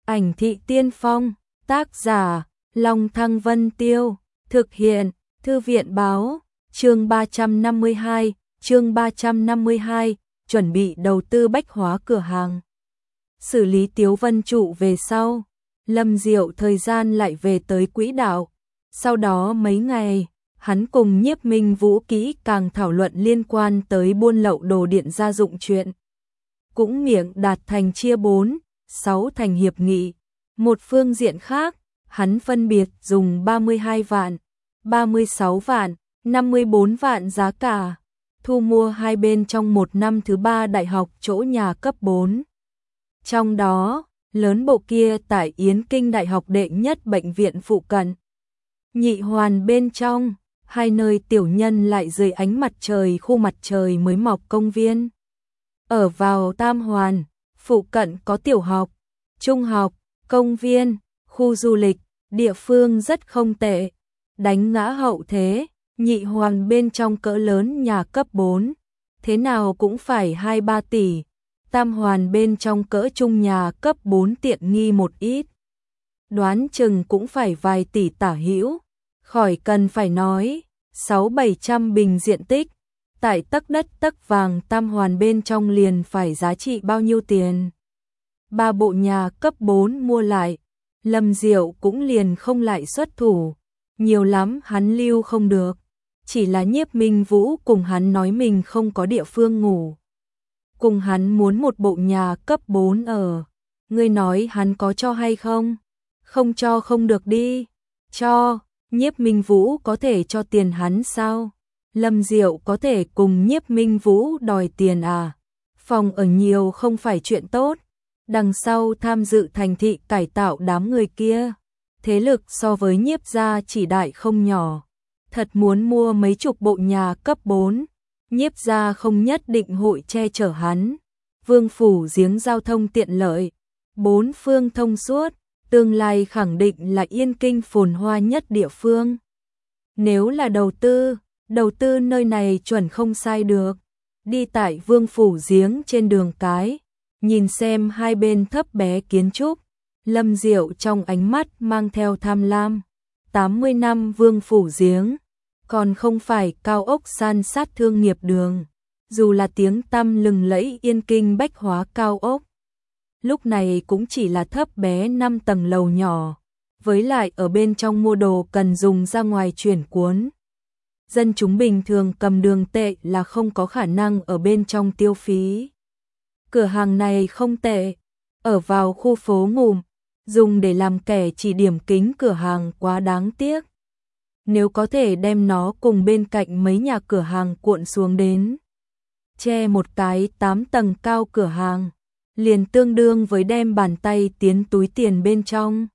Ảnh thị tiên phong, tác giả, Long Thăng Vân Tiêu, thực hiện, Thư viện báo, chương 352, chuẩn bị đầu tư bách hóa cửa hàng. Xử lý Tiếu Vân Trụ về sau, Lâm Diệu thời gian lại về tới quỹ đạo. Sau đó mấy ngày, hắn cùng Nhiếp Minh Vũ kỹ càng thảo luận liên quan tới buôn lậu đồ điện gia dụng chuyện. Cũng miệng đạt thành chia 4-6 thành hiệp nghị. Một phương diện khác, hắn phân biệt dùng 32 vạn, 36 vạn, 54 vạn giá cả, thu mua hai bên trong một năm thứ 3 đại học chỗ nhà cấp 4. Trong đó, lớn bộ kia tại Yến Kinh Đại học đệ nhất bệnh viện phụ cận. Nhị hoàn bên trong, hai nơi tiểu nhân lại dưới ánh mặt trời khu mặt trời mới mọc công viên. Ở vào tam hoàn, phụ cận có tiểu học, trung học, công viên, khu du lịch, địa phương rất không tệ. Đánh ngã hậu thế, nhị hoàn bên trong cỡ lớn nhà cấp 4, thế nào cũng phải 2-3 tỷ. Tam hoàn bên trong cỡ trung nhà cấp 4 tiện nghi một ít, đoán chừng cũng phải vài tỷ tả hữu. Khỏi cần phải nói, 600-700 bình diện tích, tại tấc đất tấc vàng tam hoàn bên trong liền phải giá trị bao nhiêu tiền. 3 bộ nhà cấp 4 mua lại, Lâm Diệu cũng liền không lại xuất thủ, nhiều lắm hắn lưu không được, chỉ là Nhiếp Minh Vũ cùng hắn nói mình không có địa phương ngủ. Cùng hắn muốn một bộ nhà cấp 4 ở, ngươi nói hắn có cho hay không? Không cho không được đi. Cho, Nhiếp Minh Vũ có thể cho tiền hắn sao? Lâm Diệu có thể cùng Nhiếp Minh Vũ đòi tiền à? Phòng ở nhiều không phải chuyện tốt. Đằng sau tham dự thành thị cải tạo đám người kia, thế lực so với Nhiếp gia chỉ đại không nhỏ. Thật muốn mua mấy chục bộ nhà cấp 4, Nhiếp gia không nhất định hội che chở hắn. Vương phủ giếng giao thông tiện lợi, 4 phương thông suốt, tương lai khẳng định là Yên Kinh phồn hoa nhất địa phương. Nếu là đầu tư nơi này chuẩn không sai được. Đi tại Vương phủ giếng trên đường cái, nhìn xem hai bên thấp bé kiến trúc, Lâm Diệu trong ánh mắt mang theo tham lam. 80 năm Vương phủ giếng, còn không phải cao ốc san sát thương nghiệp đường, dù là tiếng tăm lừng lẫy Yên Kinh bách hóa cao ốc. Lúc này cũng chỉ là thấp bé 5 tầng lầu nhỏ, với lại ở bên trong mua đồ cần dùng ra ngoài chuyển cuốn. Dân chúng bình thường cầm đường tệ là không có khả năng ở bên trong tiêu phí. Cửa hàng này không tệ, ở vào khu phố ngủm, dùng để làm kẻ chỉ điểm kính cửa hàng quá đáng tiếc. Nếu có thể đem nó cùng bên cạnh mấy nhà cửa hàng cuộn xuống đến, che một cái 8 tầng cao cửa hàng, liền tương đương với đem bàn tay tiến túi tiền bên trong.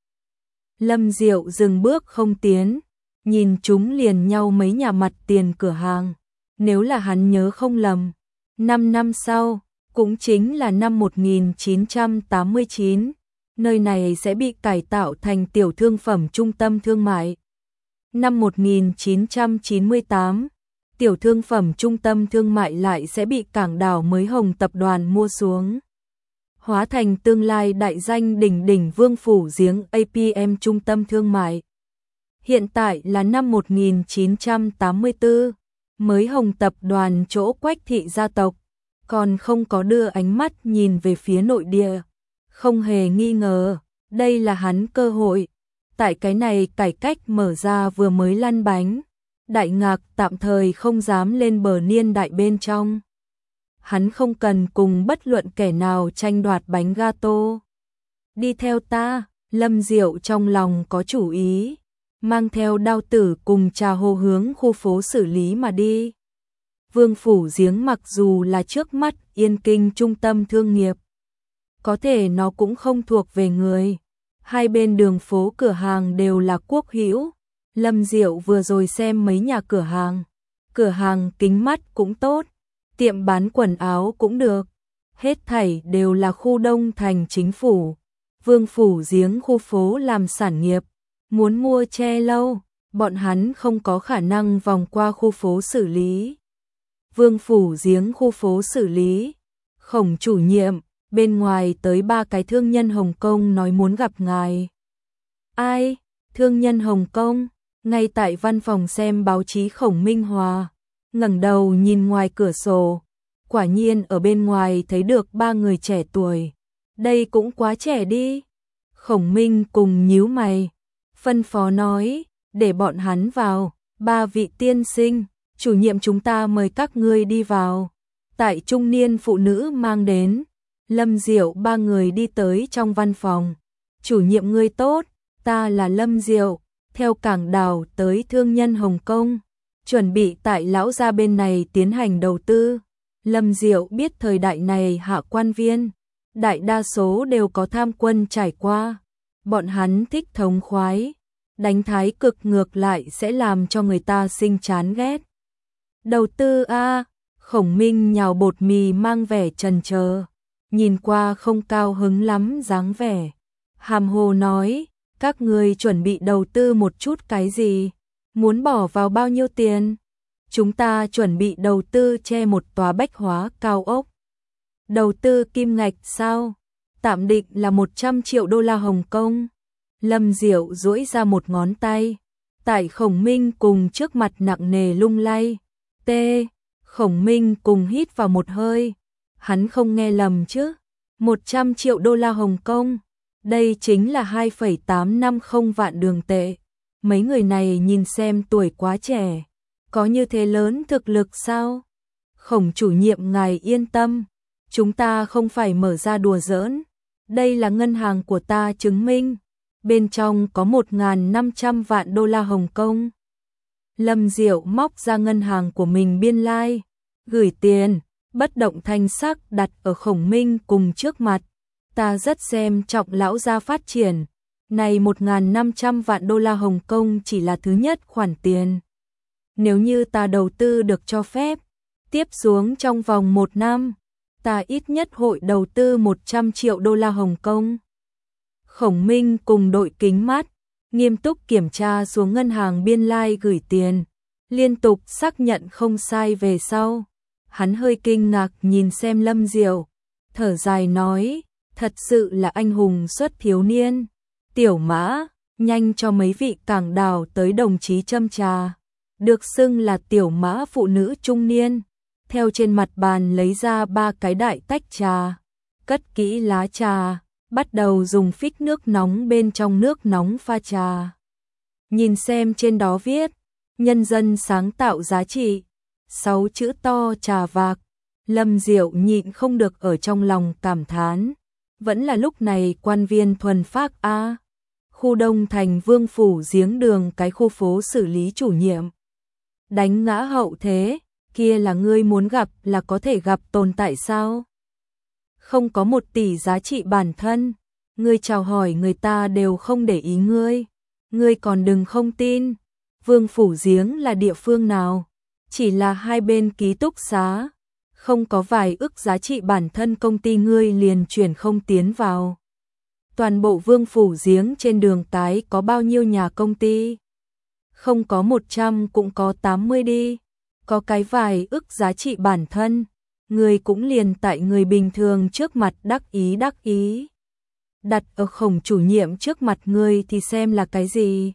Lâm Diệu dừng bước không tiến, nhìn chúng liền nhau mấy nhà mặt tiền cửa hàng. Nếu là hắn nhớ không lầm, 5 năm sau, cũng chính là năm 1989, nơi này sẽ bị cải tạo thành tiểu thương phẩm trung tâm thương mại. Năm 1998, tiểu thương phẩm trung tâm thương mại lại sẽ bị Cảng Đảo Mới Hồng tập đoàn mua xuống, hóa thành tương lai đại danh đỉnh đỉnh Vương phủ giếng APM trung tâm thương mại. Hiện tại là năm 1984, Mới Hồng tập đoàn chỗ Quách thị gia tộc, còn không có đưa ánh mắt nhìn về phía nội địa. Không hề nghi ngờ, đây là hắn cơ hội. Tại cái này cải cách mở ra vừa mới lăn bánh, Đại Ngạc tạm thời không dám lên bờ niên đại bên trong. Hắn không cần cùng bất luận kẻ nào tranh đoạt bánh gato. Đi theo ta, Lâm Diệu trong lòng có chủ ý, mang theo đao tử cùng trà hồ hướng khu phố xử lý mà đi. Vương phủ giếng mặc dù là trước mắt Yên Kinh trung tâm thương nghiệp, có thể nó cũng không thuộc về người. Hai bên đường phố cửa hàng đều là quốc hữu. Lâm Diệu vừa rồi xem mấy nhà cửa hàng kính mắt cũng tốt, tiệm bán quần áo cũng được, hết thảy đều là khu đông thành chính phủ. Vương phủ giếng khu phố làm sản nghiệp, muốn mua che lâu, bọn hắn không có khả năng vòng qua khu phố xử lý. Vương phủ giếng khu phố xử lý, Khổng chủ nhiệm, bên ngoài tới 3 cái thương nhân Hồng Kông nói muốn gặp ngài. Ai? Thương nhân Hồng Kông? Ngay tại văn phòng xem báo chí Khổng Minh Hòa, ngẩng đầu nhìn ngoài cửa sổ, quả nhiên ở bên ngoài thấy được 3 người trẻ tuổi. Đây cũng quá trẻ đi. Khổng Minh cùng nhíu mày, phân phó nói, để bọn hắn vào. 3 vị tiên sinh, chủ nhiệm chúng ta mời các ngươi đi vào. Tại trung niên phụ nữ mang đến, Lâm Diệu 3 người đi tới trong văn phòng. Chủ nhiệm ngươi tốt, ta là Lâm Diệu, theo cảng đảo tới thương nhân Hồng Kông, chuẩn bị tại lão gia bên này tiến hành đầu tư. Lâm Diệu biết thời đại này hạ quan viên, đại đa số đều có tham quân trải qua. Bọn hắn thích thống khoái, đánh thái cực ngược lại sẽ làm cho người ta sinh chán ghét. Đầu tư a? Khổng Minh nhào bột mì mang vẻ chần chờ, nhìn qua không cao hứng lắm dáng vẻ. Hàm hồ nói, các ngươi chuẩn bị đầu tư một chút cái gì? Muốn bỏ vào bao nhiêu tiền? Chúng ta chuẩn bị đầu tư che một tòa bách hóa cao ốc. Đầu tư kim ngạch sao? Tạm định là 100 triệu đô la Hồng Kông. Lâm Diệu duỗi ra một ngón tay, tại Khổng Minh cùng trước mặt nặng nề lung lay. Khổng Minh cùng hít vào một hơi. Hắn không nghe lầm chứ? 100 triệu đô la Hồng Kông. Đây chính là 2,850 vạn đường tệ. Mấy người này nhìn xem tuổi quá trẻ, có như thế lớn thực lực sao? Khổng chủ nhiệm ngài yên tâm, chúng ta không phải mở ra đùa giỡn. Đây là ngân hàng của ta chứng minh, bên trong có 1.500 vạn đô la Hồng Kông. Lâm Diệu móc ra ngân hàng của mình biên lai, gửi tiền, bất động thanh sắc đặt ở Khổng Minh cùng trước mặt. Ta rất xem trọng lão gia phát triển, này 1.500 vạn đô la Hồng Kông chỉ là thứ nhất khoản tiền. Nếu như ta đầu tư được cho phép, tiếp xuống trong vòng 1 năm, ta ít nhất hội đầu tư 100 triệu đô la Hồng Kông. Khổng Minh cùng đội kính mát, nghiêm túc kiểm tra xuống ngân hàng biên lai gửi tiền, liên tục xác nhận không sai về sau. Hắn hơi kinh ngạc nhìn xem Lâm Diệu, thở dài nói, thật sự là anh hùng xuất thiếu niên. Tiểu Mã, nhanh cho mấy vị cảng đảo tới đồng chí châm trà. Được xưng là Tiểu Mã phụ nữ trung niên, theo trên mặt bàn lấy ra 3 cái đại tách trà, cất kỹ lá trà, bắt đầu dùng phích nước nóng bên trong nước nóng pha trà. Nhìn xem trên đó viết, nhân dân sáng tạo giá trị, 6 chữ to trà vạc. Lâm Diệu nhịn không được ở trong lòng cảm thán, vẫn là lúc này quan viên thuần phác a. Khu Đông Thành Vương phủ giếng đường cái khu phố xử lý chủ nhiệm. Đánh ngã hậu thế, kia là ngươi muốn gặp là có thể gặp tồn tại sao? Không có 1 tỷ giá trị bản thân, ngươi chào hỏi người ta đều không để ý ngươi. Ngươi còn đừng không tin, Vương phủ giếng là địa phương nào? Chỉ là hai bên ký túc xá, không có vài ức giá trị bản thân công ty ngươi liền chuyển không tiến vào. Toàn bộ Vương phủ giếng trên đường cái có bao nhiêu nhà công ty? Không có 100 cũng có 80 đi. Có cái vài ức giá trị bản thân, người cũng liền tại người bình thường trước mặt đắc ý. Đặt ở Khổng chủ nhiệm trước mặt ngươi thì xem là cái gì?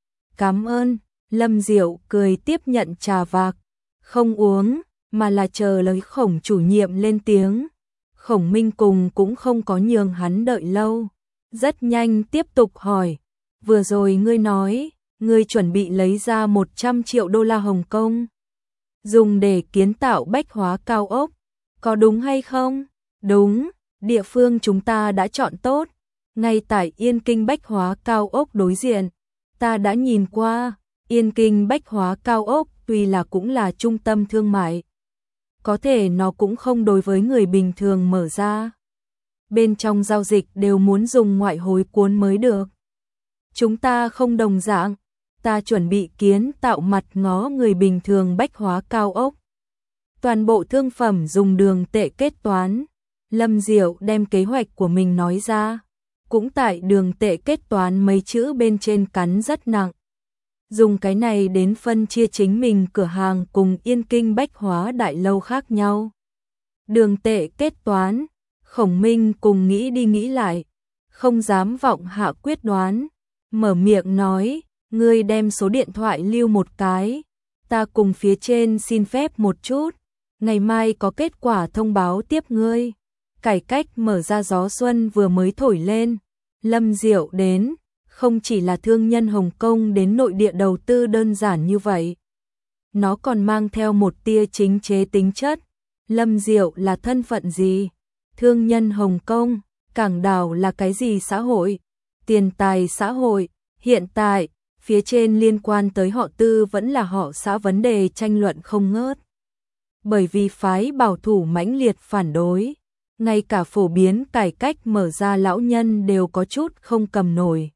Cảm ơn, Lâm Diệu cười tiếp nhận trà vạc, không uống, mà là chờ lời Khổng chủ nhiệm lên tiếng. Khổng Minh cùng cũng không có nhường hắn đợi lâu, rất nhanh tiếp tục hỏi, vừa rồi ngươi nói, ngươi chuẩn bị lấy ra 100 triệu đô la Hồng Kông, dùng để kiến tạo bách hóa cao ốc, có đúng hay không? Đúng, địa phương chúng ta đã chọn tốt, ngay tại Yên Kinh bách hóa cao ốc đối diện. Ta đã nhìn qua, Yên Kinh bách hóa cao ốc tuy là cũng là trung tâm thương mại, có thể nó cũng không đối với người bình thường mở ra. Bên trong giao dịch đều muốn dùng ngoại hối cuốn mới được. Chúng ta không đồng dạng, ta chuẩn bị kiến tạo mặt ngó người bình thường bách hóa cao ốc. Toàn bộ thương phẩm dùng đường tệ kết toán. Lâm Diệu đem kế hoạch của mình nói ra, cũng tại đường tệ kết toán mấy chữ bên trên cắn rất nặng. Dùng cái này đến phân chia chính mình cửa hàng cùng Yên Kinh bách hóa đại lâu khác nhau. Đường tệ kết toán, Khổng Minh cùng nghĩ đi nghĩ lại, không dám vọng hạ quyết đoán, mở miệng nói, ngươi đem số điện thoại lưu một cái, ta cùng phía trên xin phép một chút, ngày mai có kết quả thông báo tiếp ngươi. Cải cách mở ra gió xuân vừa mới thổi lên, Lâm Diệu đến, không chỉ là thương nhân Hồng Kông đến nội địa đầu tư đơn giản như vậy. Nó còn mang theo một tia chính chế tính chất. Lâm Diệu là thân phận gì? Thương nhân Hồng Kông, Cảng Đảo là cái gì xã hội? Tiền tài xã hội, hiện tại, phía trên liên quan tới họ Tư vẫn là họ xã vấn đề tranh luận không ngớt. Bởi vì phái bảo thủ mãnh liệt phản đối, ngay cả phổ biến cải cách mở ra lão nhân đều có chút không cầm nổi.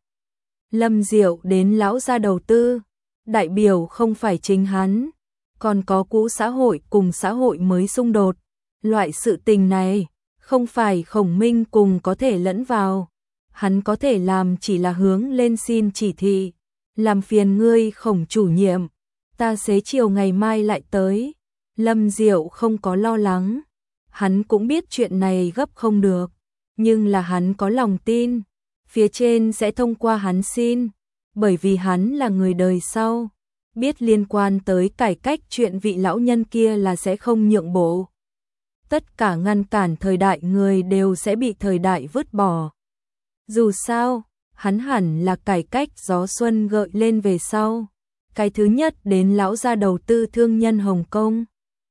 Lâm Diệu đến lão gia đầu tư, đại biểu không phải chính hắn, còn có cũ xã hội cùng xã hội mới xung đột. Loại sự tình này, không phải Khổng Minh cùng có thể lẫn vào. Hắn có thể làm chỉ là hướng lên xin chỉ thị. Làm phiền ngươi Khổng chủ nhiệm, ta xế chiều ngày mai lại tới. Lâm Diệu không có lo lắng. Hắn cũng biết chuyện này gấp không được, nhưng là hắn có lòng tin. Phía trên sẽ thông qua hắn xin, bởi vì hắn là người đời sau. Biết liên quan tới cải cách chuyện vị lão nhân kia là sẽ không nhượng bộ. Tất cả ngăn cản thời đại người đều sẽ bị thời đại vứt bỏ. Dù sao, hắn hẳn là cải cách gió xuân gợi lên về sau. Cái thứ nhất đến lão gia đầu tư thương nhân Hồng Kông.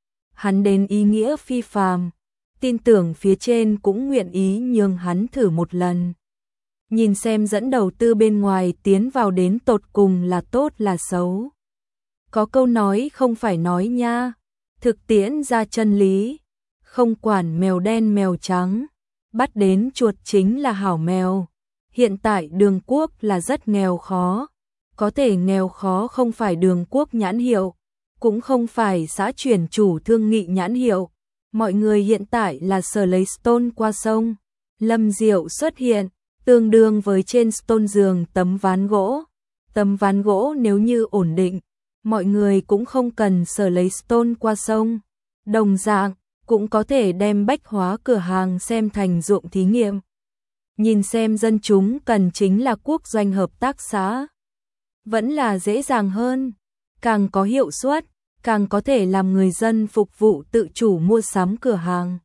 Hắn đến ý nghĩa phi phàm, tin tưởng phía trên cũng nguyện ý nhường hắn thử một lần. Nhìn xem dẫn đầu tư bên ngoài tiến vào đến tột cùng là tốt là xấu. Có câu nói không phải nói nha, thực tiễn ra chân lý, không quản mèo đen mèo trắng, bắt đến chuột chính là hảo mèo. Hiện tại Đường Quốc là rất nghèo khó, có thể nghèo khó không phải Đường Quốc nhãn hiệu, cũng không phải xã chuyển chủ thương nghị nhãn hiệu. Mọi người hiện tại là sờ lấy Stone qua sông. Lâm Diệu xuất hiện, tương đương với trên Stone giường tấm ván gỗ. Tấm ván gỗ nếu như ổn định, mọi người cũng không cần sờ lấy Stone qua sông. Đồng dạng, cũng có thể đem bách hóa cửa hàng xem thành ruộng thí nghiệm. Nhìn xem dân chúng cần chính là quốc doanh hợp tác xã. Vẫn là dễ dàng hơn, càng có hiệu suất, càng có thể làm người dân phục vụ tự chủ mua sắm cửa hàng.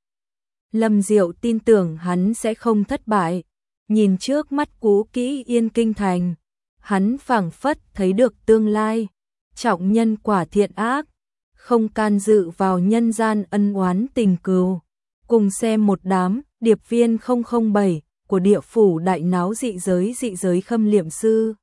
Lâm Diệu tin tưởng hắn sẽ không thất bại. Nhìn trước mắt cũ kỹ Yên Kinh Thành, hắn phảng phất thấy được tương lai. Trọng nhân quả thiện ác, không can dự vào nhân gian ân oán tình cừu. Cùng xem một đám điệp viên 007 của địa phủ đại náo dị giới khâm liệm sư.